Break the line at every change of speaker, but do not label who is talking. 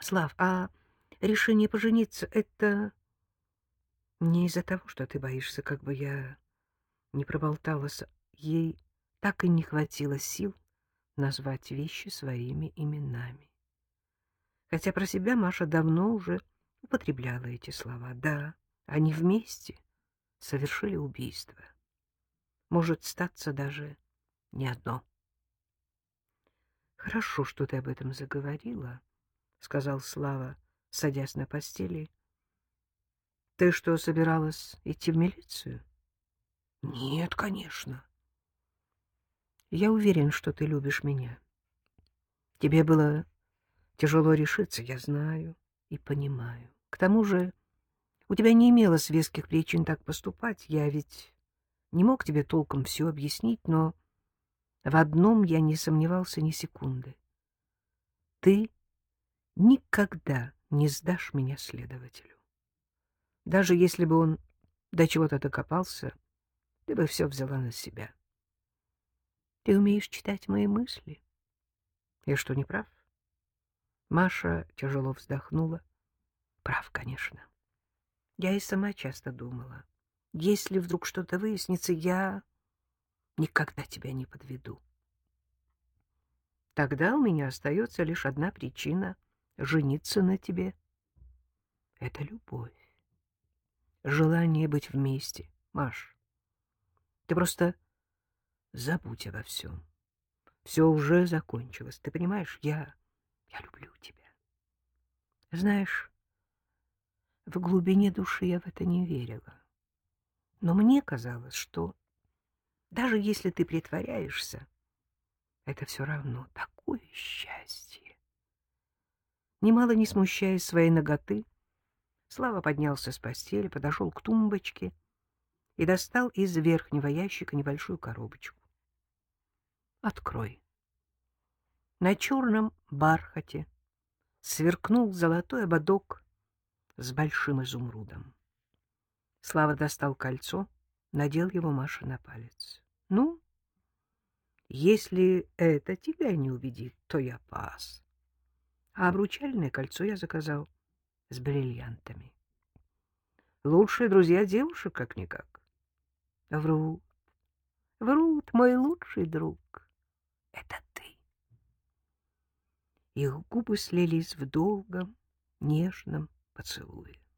Слав, а решение пожениться — это не из-за того, что ты боишься, как бы я не проболталась, ей так и не хватило сил назвать вещи своими именами. Хотя про себя Маша давно уже употребляла эти слова. Да, они вместе совершили убийство. Может, статься даже не одно. — Хорошо, что ты об этом заговорила, — сказал Слава, садясь на постели. — Ты что, собиралась идти в милицию? — Нет, конечно. Я уверен, что ты любишь меня. Тебе было тяжело решиться, я знаю и понимаю. К тому же у тебя не имелось веских причин так поступать. Я ведь не мог тебе толком все объяснить, но в одном я не сомневался ни секунды. Ты никогда не сдашь меня следователю. Даже если бы он до чего-то докопался, ты бы все взяла на себя. Ты умеешь читать мои мысли? Я что, не прав? Маша тяжело вздохнула. Прав, конечно. Я и сама часто думала. Если вдруг что-то выяснится, я никогда тебя не подведу. Тогда у меня остается лишь одна причина — жениться на тебе. Это любовь, желание быть вместе. Маш, ты просто забудь обо всем. Все уже закончилось. Ты понимаешь, я люблю тебя. Знаешь, в глубине души я в это не верила. Но мне казалось, что даже если ты притворяешься, это все равно такое счастье. Немало не смущаясь своей наготы, Слава поднялся с постели, подошел к тумбочке и достал из верхнего ящика небольшую коробочку. «Открой». На черном бархате сверкнул золотой ободок с большим изумрудом. Слава достал кольцо, надел его Маше на палец. — Ну, если это тебя не убедит, то я пас. А обручальное кольцо я заказал с бриллиантами. Лучшие друзья девушек, как-никак. Врут, врут, мой лучший друг. Это ты. Их губы слились в долгом, нежном поцелуе.